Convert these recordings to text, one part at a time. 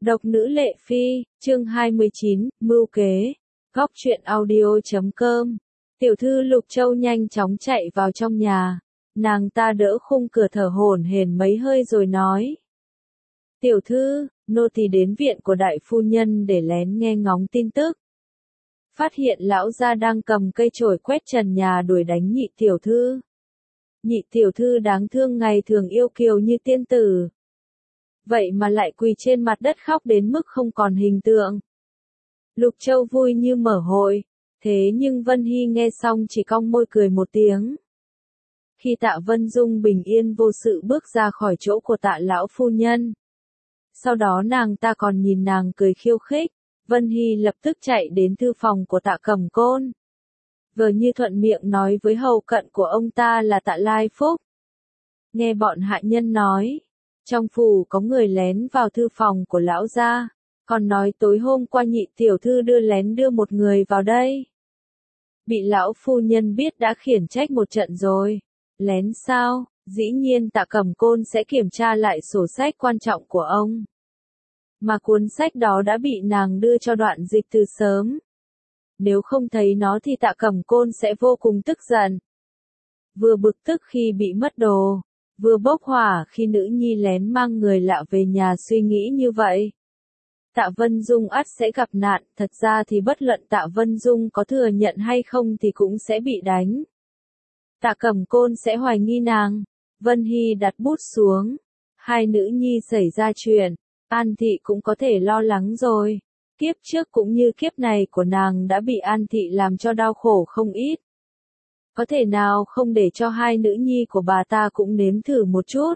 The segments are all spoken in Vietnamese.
Độc nữ Lệ Phi, chương 29, mưu kế. Góc truyện audio.com. Tiểu thư Lục Châu nhanh chóng chạy vào trong nhà. Nàng ta đỡ khung cửa thở hổn hển mấy hơi rồi nói. Tiểu thư, nô tỳ đến viện của đại phu nhân để lén nghe ngóng tin tức. Phát hiện lão gia đang cầm cây chổi quét trần nhà đuổi đánh nhị tiểu thư. Nhị tiểu thư đáng thương ngày thường yêu kiều như tiên tử. Vậy mà lại quỳ trên mặt đất khóc đến mức không còn hình tượng. Lục Châu vui như mở hội, thế nhưng Vân Hy nghe xong chỉ cong môi cười một tiếng. Khi Tạ Vân Dung bình yên vô sự bước ra khỏi chỗ của Tạ lão phu nhân. Sau đó nàng ta còn nhìn nàng cười khiêu khích, Vân Hy lập tức chạy đến thư phòng của Tạ Cẩm Côn. Vừa như thuận miệng nói với hầu cận của ông ta là Tạ Lai Phúc. Nghe bọn hạ nhân nói. Trong phủ có người lén vào thư phòng của lão gia, còn nói tối hôm qua nhị tiểu thư đưa một người vào đây. Bị lão phu nhân biết đã khiển trách một trận rồi. Lén sao? Dĩ nhiên Tạ Cẩm Côn sẽ kiểm tra lại sổ sách quan trọng của ông. Mà cuốn sách đó đã bị nàng đưa cho Đoạn Dịch từ sớm. Nếu không thấy nó thì Tạ Cẩm Côn sẽ vô cùng tức giận. Vừa bực tức khi bị mất đồ. Vừa bốc hỏa khi nữ nhi lén mang người lạ về nhà suy nghĩ như vậy. Tạ Vân Dung ắt sẽ gặp nạn, thật ra thì bất luận Tạ Vân Dung có thừa nhận hay không thì cũng sẽ bị đánh. Tạ Cẩm Côn sẽ hoài nghi nàng. Vân Hy đặt bút xuống. Hai nữ nhi xảy ra chuyện, An Thị cũng có thể lo lắng rồi. Kiếp trước cũng như kiếp này của nàng đã bị An Thị làm cho đau khổ không ít. Có thể nào không để cho hai nữ nhi của bà ta cũng nếm thử một chút.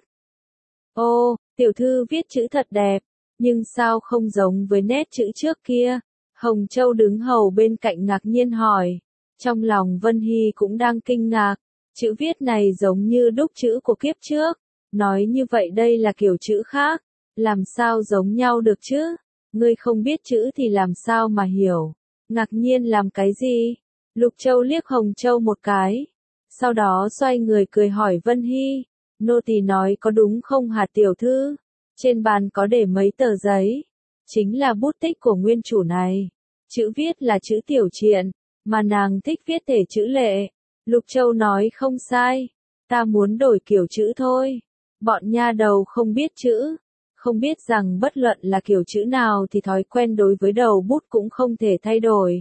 Ô, tiểu thư viết chữ thật đẹp, nhưng sao không giống với nét chữ trước kia? Hồng Châu đứng hầu bên cạnh ngạc nhiên hỏi. Trong lòng Vân Hy cũng đang kinh ngạc, chữ viết này giống như đúc chữ của kiếp trước. Nói như vậy đây là kiểu chữ khác, làm sao giống nhau được chứ? Ngươi không biết chữ thì làm sao mà hiểu? Ngạc nhiên làm cái gì? Lục Châu liếc Hồng Châu một cái. Sau đó xoay người cười hỏi Vân Hy. Nô tỳ nói có đúng không hả tiểu thư? Trên bàn có để mấy tờ giấy. Chính là bút tích của nguyên chủ này. Chữ viết là chữ tiểu triện, mà nàng thích viết thể chữ lệ. Lục Châu nói không sai. Ta muốn đổi kiểu chữ thôi. Bọn nha đầu không biết chữ. Không biết rằng bất luận là kiểu chữ nào thì thói quen đối với đầu bút cũng không thể thay đổi.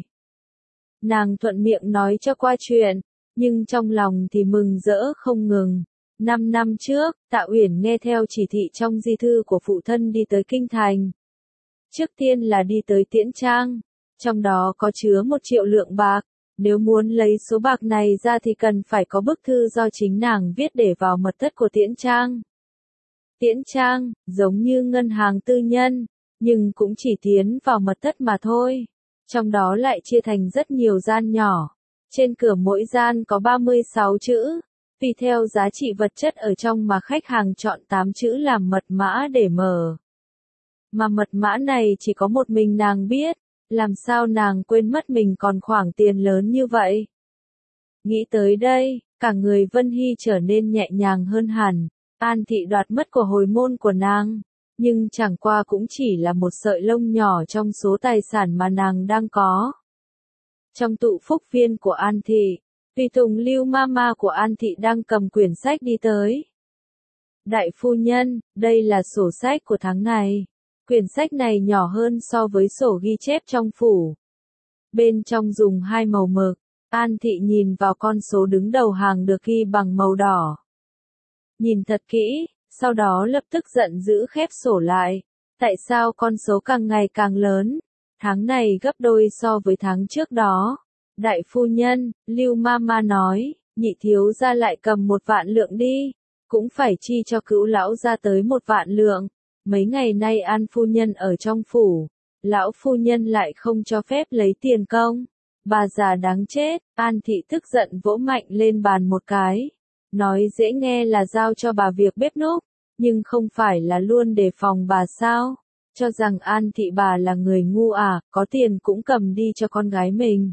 Nàng thuận miệng nói cho qua chuyện, nhưng trong lòng thì mừng rỡ không ngừng. 5 năm trước, Tạ Uyển nghe theo chỉ thị trong di thư của phụ thân đi tới Kinh Thành. Trước tiên là đi tới Tiễn Trang, trong đó có chứa 1 triệu lượng bạc. Nếu muốn lấy số bạc này ra thì cần phải có bức thư do chính nàng viết để vào mật thất của Tiễn Trang. Tiễn Trang, giống như ngân hàng tư nhân, nhưng cũng chỉ tiến vào mật thất mà thôi. Trong đó lại chia thành rất nhiều gian nhỏ. Trên cửa mỗi gian có 36 chữ. Tùy theo giá trị vật chất ở trong mà khách hàng chọn 8 chữ làm mật mã để mở. Mà mật mã này chỉ có một mình nàng biết. Làm sao nàng quên mất mình còn khoản tiền lớn như vậy? Nghĩ tới đây, cả người Vân Hy trở nên nhẹ nhàng hơn hẳn. An Thị đoạt mất của hồi môn của nàng. Nhưng chẳng qua cũng chỉ là một sợi lông nhỏ trong số tài sản mà nàng đang có. Trong tụ phúc viên của An Thị, tùy tùng Lưu Mama của An Thị đang cầm quyển sách đi tới. Đại phu nhân, đây là sổ sách của tháng này. Quyển sách này nhỏ hơn so với sổ ghi chép trong phủ. Bên trong dùng 2 màu mực. An Thị nhìn vào con số đứng đầu hàng được ghi bằng màu đỏ. Nhìn thật kỹ. Sau đó lập tức giận dữ khép sổ lại. Tại sao con số càng ngày càng lớn? Tháng này gấp đôi so với tháng trước đó. Đại phu nhân, Lưu Mama nói, nhị thiếu gia lại cầm 1 vạn lượng đi. Cũng phải chi cho cữu lão gia tới 1 vạn lượng. Mấy ngày nay An phu nhân ở trong phủ. Lão phu nhân lại không cho phép lấy tiền công. Bà già đáng chết. An Thị tức giận vỗ mạnh lên bàn một cái. Nói dễ nghe là giao cho bà việc bếp núc, nhưng không phải là luôn đề phòng bà sao? Cho rằng An Thị bà là người ngu à, có tiền cũng cầm đi cho con gái mình.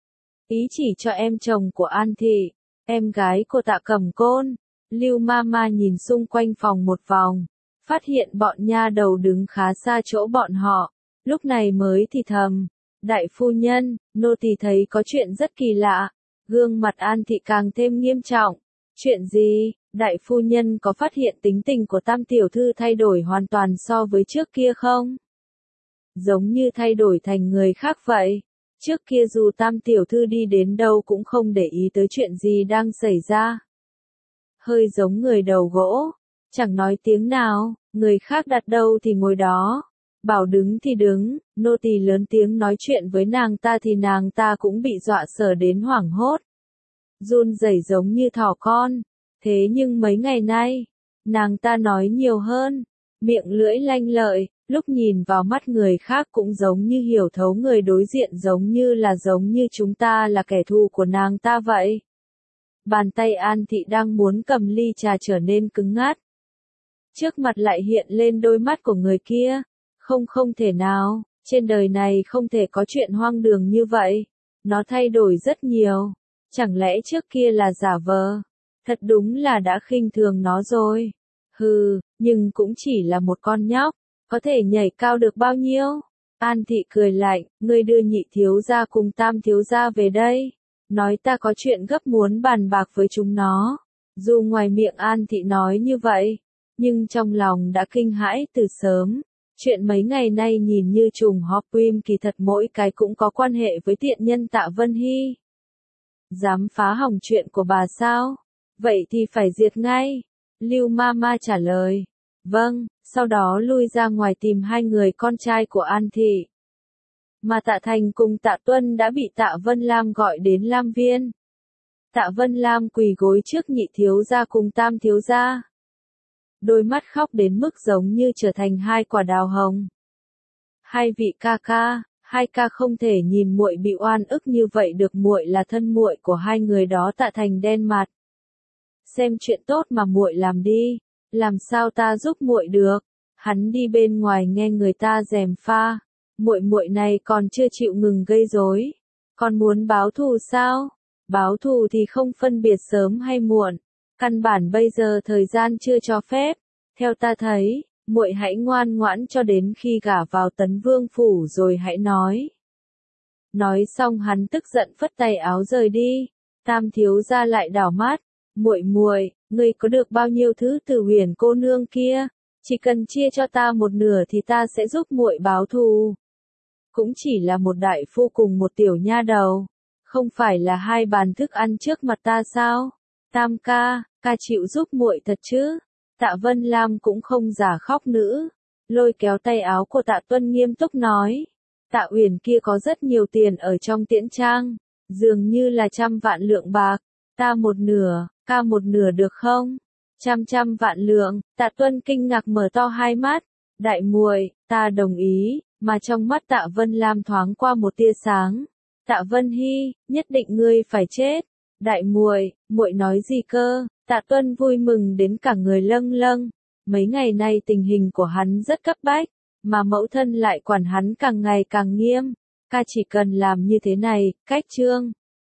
Ý chỉ cho em chồng của An Thị, em gái của Tạ Cẩm Côn. Lưu Mama nhìn xung quanh phòng một vòng, phát hiện bọn nha đầu đứng khá xa chỗ bọn họ, lúc này mới thì thầm, đại phu nhân, nô tỳ thấy có chuyện rất kỳ lạ, gương mặt An Thị càng thêm nghiêm trọng, chuyện gì, đại phu nhân có phát hiện tính tình của Tam tiểu thư thay đổi hoàn toàn so với trước kia không? Giống như thay đổi thành người khác vậy. Trước kia dù Tam tiểu thư đi đến đâu cũng không để ý tới chuyện gì đang xảy ra. Hơi giống người đầu gỗ, chẳng nói tiếng nào, người khác đặt đâu thì ngồi đó. Bảo đứng thì đứng, nô tỳ lớn tiếng nói chuyện với nàng ta thì nàng ta cũng bị dọa sợ đến hoảng hốt. Run rẩy giống như thỏ con. Thế nhưng mấy ngày nay, nàng ta nói nhiều hơn, miệng lưỡi lanh lợi, lúc nhìn vào mắt người khác cũng giống như hiểu thấu người đối diện giống như chúng ta là kẻ thù của nàng ta vậy. Bàn tay An Thị đang muốn cầm ly trà trở nên cứng ngắt. Trước mặt lại hiện lên đôi mắt của người kia. Không thể nào, trên đời này không thể có chuyện hoang đường như vậy. Nó thay đổi rất nhiều. Chẳng lẽ trước kia là giả vờ? Thật đúng là đã khinh thường nó rồi. Hừ, nhưng cũng chỉ là một con nhóc. Có thể nhảy cao được bao nhiêu? An Thị cười lạnh, ngươi đưa nhị thiếu gia cùng tam thiếu gia về đây. Nói ta có chuyện gấp muốn bàn bạc với chúng nó. Dù ngoài miệng An Thị nói như vậy, nhưng trong lòng đã kinh hãi từ sớm. Chuyện mấy ngày nay nhìn như trùng hợp kỳ thật mỗi cái cũng có quan hệ với tiện nhân Tạ Vân Hy. Dám phá hỏng chuyện của bà sao? Vậy thì phải diệt ngay. Lưu Mama trả lời. Vâng, sau đó lui ra ngoài tìm hai người con trai của An Thị. Mà Tạ Thành cùng Tạ Tuân đã bị Tạ Vân Lam gọi đến Lam Viên. Tạ Vân Lam quỳ gối trước nhị thiếu gia cùng tam thiếu gia. Đôi mắt khóc đến mức giống như trở thành hai quả đào hồng. Hai vị ca ca, hai ca không thể nhìn muội bị oan ức như vậy được, muội là thân muội của hai người đó. Tạ Thành đen mặt. Xem chuyện tốt mà muội làm đi, làm sao ta giúp muội được? Hắn đi bên ngoài nghe người ta gièm pha, muội này còn chưa chịu ngừng gây rối, còn muốn báo thù sao? Báo thù thì không phân biệt sớm hay muộn, căn bản bây giờ thời gian chưa cho phép. Theo ta thấy, muội hãy ngoan ngoãn cho đến khi gả vào Tấn Vương phủ rồi hãy nói. Nói xong hắn tức giận phất tay áo rời đi. Tam thiếu gia lại đảo mắt, muội, ngươi có được bao nhiêu thứ từ Huyền cô nương kia? Chỉ cần chia cho ta một nửa thì ta sẽ giúp muội báo thù. Cũng chỉ là một đại phu cùng một tiểu nha đầu, không phải là hai bàn thức ăn trước mặt ta sao? Tam ca, ca chịu giúp muội thật chứ? Tạ Vân Lam cũng không giả khóc nữa, lôi kéo tay áo của Tạ Tuân nghiêm túc nói. Tạ Uyển kia có rất nhiều tiền ở trong Tiễn Trang, dường như là 100 vạn lượng bạc, ta một nửa, ca một nửa được không? 100 vạn lượng. Tạ Tuân kinh ngạc mở to hai mắt. Đại muội, ta đồng ý, mà trong mắt Tạ Vân Lam thoáng qua một tia sáng. Tạ Vân Hy, nhất định ngươi phải chết. Đại muội, muội nói gì cơ? Tạ Tuân vui mừng đến cả người lâng lâng. Mấy ngày nay tình hình của hắn rất cấp bách, mà mẫu thân lại quản hắn càng ngày càng nghiêm. Ca chỉ cần làm như thế này, cách chương